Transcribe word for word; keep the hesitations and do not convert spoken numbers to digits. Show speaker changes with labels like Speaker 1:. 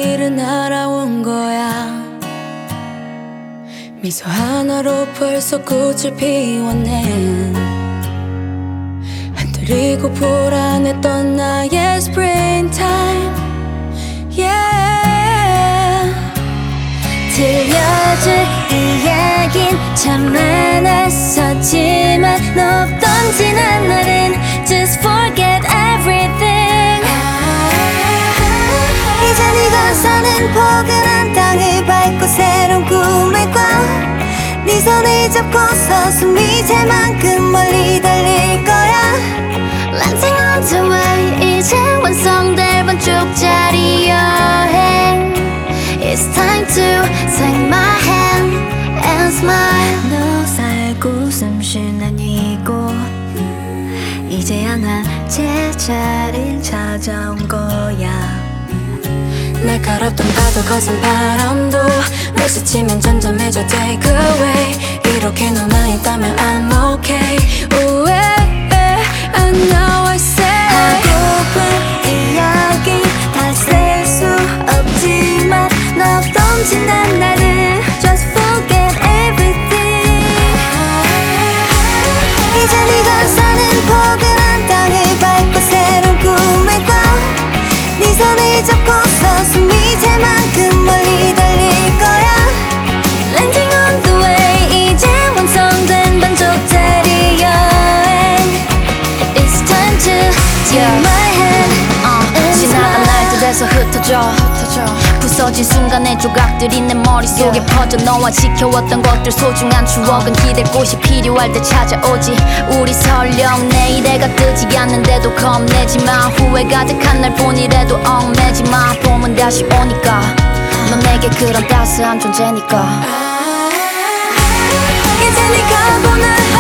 Speaker 1: 내일은 날아온 거야. 미소 하나로 벌써 꽃을 피워낸 한들이고 불안했던 나의 springtime. Yeah.
Speaker 2: 들려줄 이야긴 참 많았었지만 너 없던 지난 날은 just forget everything. 이제 네가 사는 포근한 땅을 밟고 새로운 꿈을 꿔. 네 손을 잡고서 숨이 찰 만큼 멀리 달릴 거야. Landing on the way 이제 완성될 반쪽짜리 여행. It's time to take my hand and smile. 너 살고 숨쉴 난 이곳 이제야 난 제자리를 찾아온 거야.
Speaker 1: 날카롭던 파도 거센 바람도 날 스치면 점점해져 take away. 이렇게 너만 있다면 I'm okay. Ooh, eh, eh, I know I say.
Speaker 2: 하고픈 이야기 다 쓸 수 없지만 너 없던 지난 날을 just forget everything. 이제 네가 사는 포근한 땅을 밟고 새로운 꿈을 꿔. 네 손을 잡고서 숨이 찰 만큼 멀리 달릴 거야. Landing on the way 이제 완성된 반쪽짜리 여행. It's time to take my hand and
Speaker 3: 지나간
Speaker 2: smile.
Speaker 3: 날들에서 흩어져, 흩어져 부서진 순간의 조각들이 내 머릿속에 yeah. 퍼져 너와 지켜왔던 것들 소중한 추억은 기댈 곳이 필요할 때 찾아오지. 우리 설령 내일 해가 뜨지 않는데도 겁내지마. 후회 가득한 날 뿐이라도 얽매지마. 봄은 다시 오니까 넌 내게 그런 따스한 존재니까.
Speaker 2: 이제 네가 보는